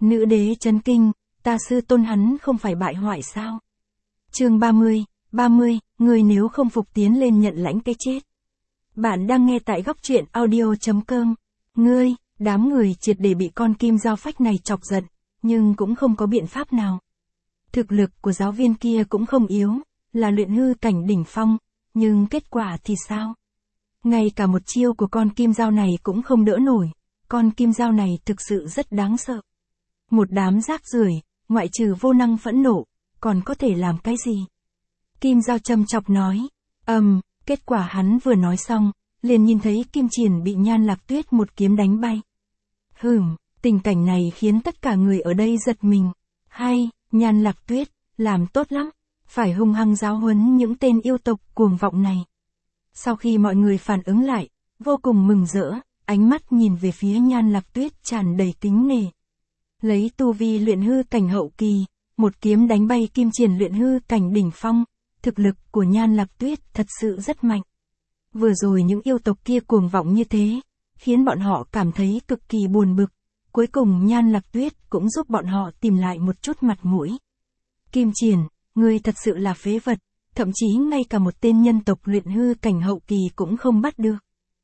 Nữ đế chấn kinh, ta sư tôn hắn không phải bại hoại sao? Chương 30, người nếu không phục tiến lên nhận lãnh cái chết. Bạn đang nghe tại góc truyện audio.com. Đám người triệt để bị con kim dao phách này chọc giận, nhưng cũng không có biện pháp nào. Thực lực của giáo viên kia cũng không yếu, là luyện hư cảnh đỉnh phong, nhưng kết quả thì sao? Ngay cả một chiêu của con kim dao này cũng không đỡ nổi, con kim dao này thực sự rất đáng sợ. Một đám rác rưởi, ngoại trừ vô năng phẫn nộ, còn có thể làm cái gì? Kim dao châm chọc nói, kết quả hắn vừa nói xong, liền nhìn thấy Kim Triển bị Nhan Lạc Tuyết một kiếm đánh bay. Tình cảnh này khiến tất cả người ở đây giật mình. Hay, Nhan Lạc Tuyết, làm tốt lắm, phải hung hăng giáo huấn những tên yêu tộc cuồng vọng này. Sau khi mọi người phản ứng lại, vô cùng mừng rỡ, ánh mắt nhìn về phía Nhan Lạc Tuyết tràn đầy kính nể. Lấy tu vi luyện hư cảnh hậu kỳ, một kiếm đánh bay Kim Triển luyện hư cảnh đỉnh phong, thực lực của Nhan Lạc Tuyết thật sự rất mạnh. Vừa rồi những yêu tộc kia cuồng vọng như thế, khiến bọn họ cảm thấy cực kỳ buồn bực, cuối cùng Nhan Lạc Tuyết cũng giúp bọn họ tìm lại một chút mặt mũi. Kim Triển, ngươi thật sự là phế vật, thậm chí ngay cả một tên nhân tộc luyện hư cảnh hậu kỳ cũng không bắt được.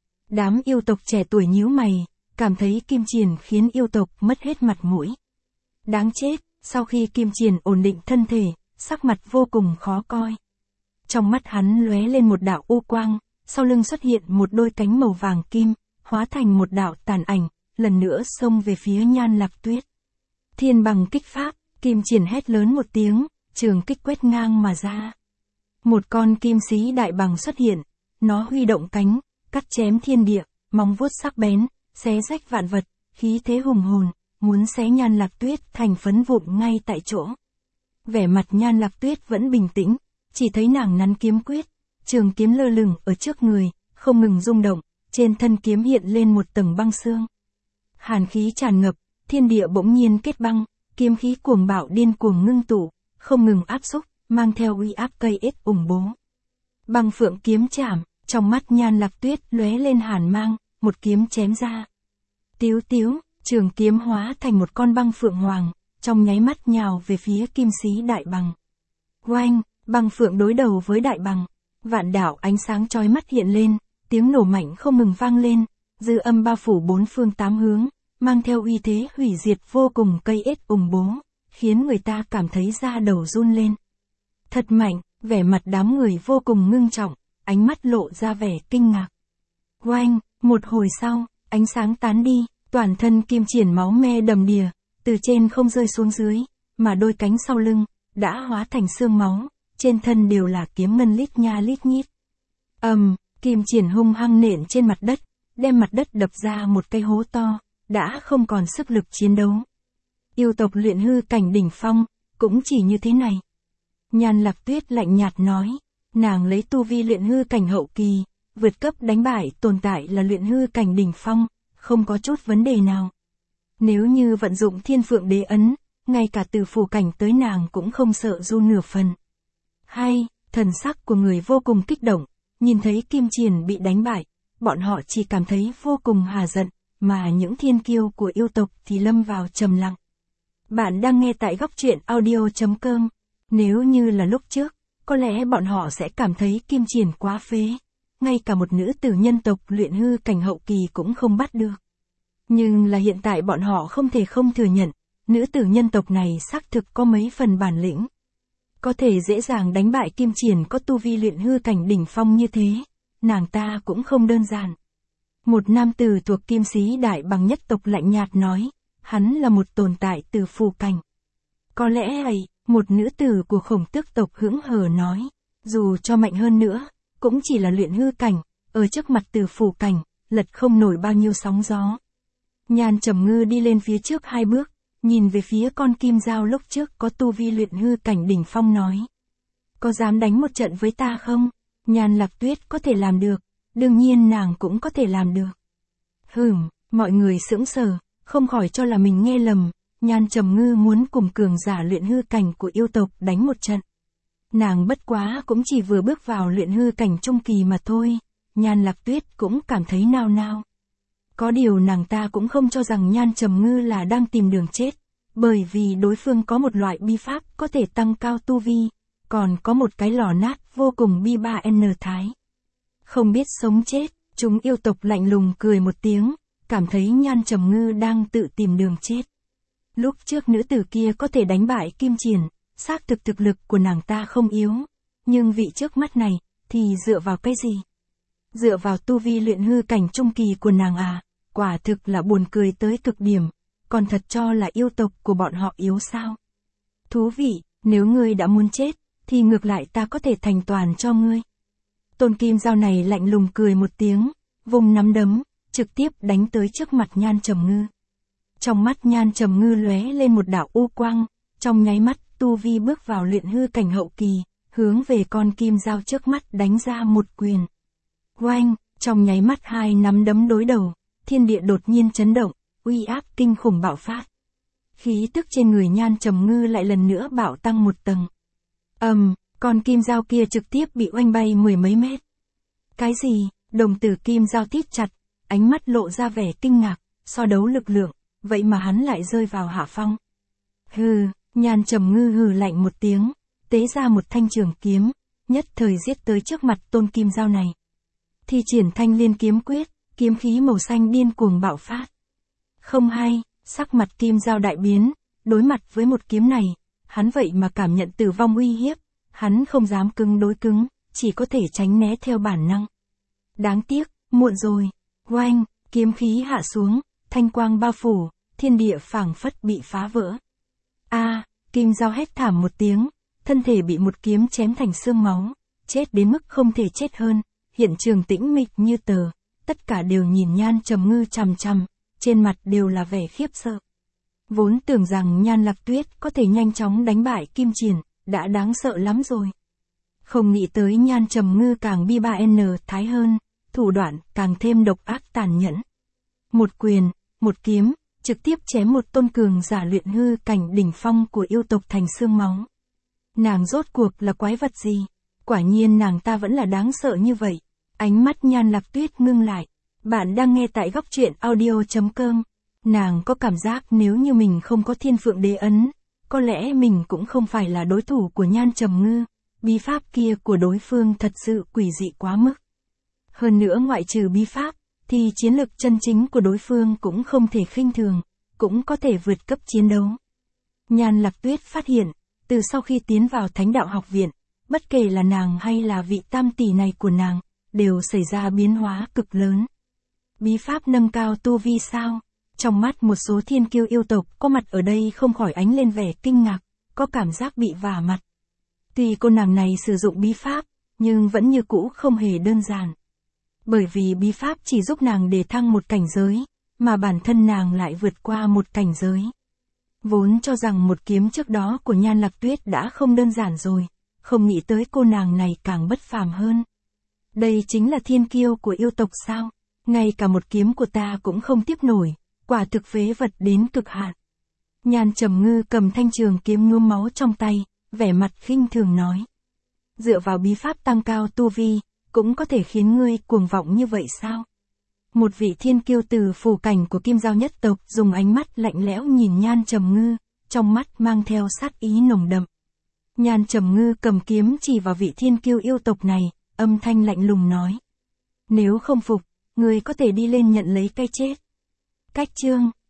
Đám yêu tộc trẻ tuổi nhíu mày, cảm thấy Kim Triển khiến yêu tộc mất hết mặt mũi. Đáng chết, sau khi Kim Triển ổn định thân thể, sắc mặt vô cùng khó coi. Trong mắt hắn lóe lên một đạo u quang, sau lưng xuất hiện một đôi cánh màu vàng kim, hóa thành một đạo tàn ảnh, lần nữa xông về phía Nhan Lạc Tuyết. Thiên bằng kích pháp, Kim Triển hét lớn một tiếng, trường kích quét ngang mà ra. Một con kim sĩ đại bằng xuất hiện, nó huy động cánh, cắt chém thiên địa, móng vuốt sắc bén, xé rách vạn vật, khí thế hùng hồn, muốn xé Nhan Lạc Tuyết thành phấn vụn ngay tại chỗ. Vẻ mặt Nhan Lạc Tuyết vẫn bình tĩnh, chỉ thấy nàng nắn kiếm quyết, trường kiếm lơ lửng ở trước người, không ngừng rung động, trên thân kiếm hiện lên một tầng băng xương. Hàn khí tràn ngập, thiên địa bỗng nhiên kết băng, kiếm khí cuồng bạo điên cuồng ngưng tụ, không ngừng áp xúc, mang theo uy áp cây ết ủng bố. Băng phượng kiếm chảm, trong mắt Nhan Lạc Tuyết lóe lên hàn mang, một kiếm chém ra. Tiếu tiếu, trường kiếm hóa thành một con băng phượng hoàng, trong nháy mắt nhào về phía kim sĩ đại bằng. Oanh, băng phượng đối đầu với đại bằng, vạn đạo ánh sáng chói mắt hiện lên, tiếng nổ mạnh không ngừng vang lên, dư âm bao phủ bốn phương tám hướng, mang theo uy thế hủy diệt vô cùng cây ết ủng bố, khiến người ta cảm thấy da đầu run lên. Thật mạnh, vẻ mặt đám người vô cùng ngưng trọng, ánh mắt lộ ra vẻ kinh ngạc. Oanh, một hồi sau, ánh sáng tán đi, toàn thân Kim Triển máu me đầm đìa, từ trên không rơi xuống dưới, mà đôi cánh sau lưng đã hóa thành xương máu, trên thân đều là kiếm ngân lít nha lít nhít. Kim Triển hung hăng nện trên mặt đất, đem mặt đất đập ra một cái hố to, đã không còn sức lực chiến đấu. Yêu tộc luyện hư cảnh đỉnh phong, cũng chỉ như thế này. Nhan Lạc Tuyết lạnh nhạt nói, nàng lấy tu vi luyện hư cảnh hậu kỳ, vượt cấp đánh bại tồn tại là luyện hư cảnh đỉnh phong, không có chút vấn đề nào. Nếu như vận dụng Thiên Phượng Đế ấn, ngay cả từ phủ cảnh tới nàng cũng không sợ run nửa phần. Hay, thần sắc của người vô cùng kích động, nhìn thấy Kim Triển bị đánh bại, bọn họ chỉ cảm thấy vô cùng hà giận, mà những thiên kiêu của yêu tộc thì lâm vào trầm lặng. Bạn đang nghe tại góc truyện audio.com. Nếu như là lúc trước, có lẽ bọn họ sẽ cảm thấy Kim Triển quá phế, ngay cả một nữ tử nhân tộc luyện hư cảnh hậu kỳ cũng không bắt được. Nhưng là hiện tại bọn họ không thể không thừa nhận, nữ tử nhân tộc này xác thực có mấy phần bản lĩnh. Có thể dễ dàng đánh bại Kim Triển có tu vi luyện hư cảnh đỉnh phong như thế, nàng ta cũng không đơn giản. Một nam tử thuộc kim sĩ đại bằng nhất tộc lạnh nhạt nói, hắn là một tồn tại từ phù cảnh. Có lẽ ấy, một nữ tử của Khổng Tước tộc hững hờ nói, dù cho mạnh hơn nữa, cũng chỉ là luyện hư cảnh, ở trước mặt từ phù cảnh, lật không nổi bao nhiêu sóng gió. Nhan Trầm Ngư đi lên phía trước 2 bước, nhìn về phía con kim dao lúc trước có tu vi luyện hư cảnh đỉnh phong nói. Có dám đánh một trận với ta không? Nhan Lạc Tuyết có thể làm được, đương nhiên nàng cũng có thể làm được. Mọi người sững sờ, không khỏi cho là mình nghe lầm, Nhan Trầm Ngư muốn cùng cường giả luyện hư cảnh của yêu tộc đánh một trận. Nàng bất quá cũng chỉ vừa bước vào luyện hư cảnh trung kỳ mà thôi, Nhan Lạc Tuyết cũng cảm thấy nao nao. Có điều nàng ta cũng không cho rằng Nhan Trầm Ngư là đang tìm đường chết, bởi vì đối phương có một loại bí pháp có thể tăng cao tu vi, còn có một cái lò nát vô cùng bi ba n thái. Không biết sống chết, chúng yêu tộc lạnh lùng cười một tiếng, cảm thấy Nhan Trầm Ngư đang tự tìm đường chết. Lúc trước nữ tử kia có thể đánh bại Kim Triển, xác thực thực lực của nàng ta không yếu, nhưng vị trước mắt này, thì dựa vào cái gì? Dựa vào tu vi luyện hư cảnh trung kỳ của nàng à, quả thực là buồn cười tới cực điểm, còn thật cho là yêu tộc của bọn họ yếu sao? Thú vị, nếu ngươi đã muốn chết, thì ngược lại ta có thể thành toàn cho ngươi. Tôn Kim Dao này lạnh lùng cười một tiếng, vùng nắm đấm, trực tiếp đánh tới trước mặt Nhan Trầm Ngư. Trong mắt Nhan Trầm Ngư lóe lên một đạo u quang, trong nháy mắt tu vi bước vào luyện hư cảnh hậu kỳ, hướng về con kim dao trước mắt đánh ra một quyền. Oanh, trong nháy mắt hai nắm đấm đối đầu, thiên địa đột nhiên chấn động, uy áp kinh khủng bạo phát. Khí tức trên người Nhan Trầm Ngư lại lần nữa bạo tăng một tầng. Con kim dao kia trực tiếp bị oanh bay mười mấy mét. Cái gì? Đồng tử kim dao thít chặt, ánh mắt lộ ra vẻ kinh ngạc, so đấu lực lượng, vậy mà hắn lại rơi vào hạ phong. Hừ, Nhan Trầm Ngư hừ lạnh một tiếng, tế ra một thanh trường kiếm, nhất thời giết tới trước mặt tôn kim dao này. Thi triển Thanh Liên kiếm quyết, kiếm khí màu xanh điên cuồng bạo phát. Không hay, sắc mặt kim dao đại biến, đối mặt với một kiếm này, hắn vậy mà cảm nhận tử vong uy hiếp, hắn không dám cứng đối cứng, chỉ có thể tránh né theo bản năng. Đáng tiếc, muộn rồi. Oanh, kiếm khí hạ xuống, thanh quang bao phủ, thiên địa phảng phất bị phá vỡ. Kim dao hét thảm một tiếng, thân thể bị một kiếm chém thành xương máu, chết đến mức không thể chết hơn, hiện trường tĩnh mịch như tờ, tất cả đều nhìn Nhan Trầm Ngư chằm chằm, trên mặt đều là vẻ khiếp sợ. Vốn tưởng rằng Nhan Lạc Tuyết có thể nhanh chóng đánh bại Kim Triển, đã đáng sợ lắm rồi. Không nghĩ tới Nhan Trầm Ngư càng bi ba n thái hơn, thủ đoạn càng thêm độc ác tàn nhẫn. Một quyền, một kiếm, trực tiếp chém một tôn cường giả luyện hư cảnh đỉnh phong của yêu tộc thành xương máu. Nàng rốt cuộc là quái vật gì? Quả nhiên nàng ta vẫn là đáng sợ như vậy. Ánh mắt Nhan Lạc Tuyết ngưng lại. Bạn đang nghe tại góc truyện audio.com. Nàng có cảm giác nếu như mình không có Thiên Phượng Đế ấn, có lẽ mình cũng không phải là đối thủ của Nhan Trầm Ngư. Bí pháp kia của đối phương thật sự quỷ dị quá mức. Hơn nữa ngoại trừ bí pháp, thì chiến lực chân chính của đối phương cũng không thể khinh thường, cũng có thể vượt cấp chiến đấu. Nhan Lạc Tuyết phát hiện, từ sau khi tiến vào Thánh Đạo Học Viện, bất kể là nàng hay là vị tam tỷ này của nàng, đều xảy ra biến hóa cực lớn. Bí pháp nâng cao tu vi sao? Trong mắt một số thiên kiêu yêu tộc có mặt ở đây không khỏi ánh lên vẻ kinh ngạc, có cảm giác bị vả mặt. Tuy cô nàng này sử dụng bí pháp, nhưng vẫn như cũ không hề đơn giản. Bởi vì bí pháp chỉ giúp nàng đề thăng một cảnh giới, mà bản thân nàng lại vượt qua một cảnh giới. Vốn cho rằng một kiếm trước đó của Nhan Lạc Tuyết đã không đơn giản rồi, không nghĩ tới cô nàng này càng bất phàm hơn. Đây chính là thiên kiêu của yêu tộc sao? Ngay cả một kiếm của ta cũng không tiếp nổi, quả thực phế vật đến cực hạn. Nhan Trầm Ngư cầm thanh trường kiếm nhuốm máu trong tay, vẻ mặt khinh thường nói. Dựa vào bí pháp tăng cao tu vi, cũng có thể khiến ngươi cuồng vọng như vậy sao? Một vị thiên kiêu từ phủ cảnh của Kim Dao nhất tộc dùng ánh mắt lạnh lẽo nhìn Nhan Trầm Ngư, trong mắt mang theo sát ý nồng đậm. Nhan Trầm Ngư cầm kiếm chỉ vào vị thiên kiêu yêu tộc này, âm thanh lạnh lùng nói. Nếu không phục, ngươi có thể đi lên nhận lấy cái chết. Cách chương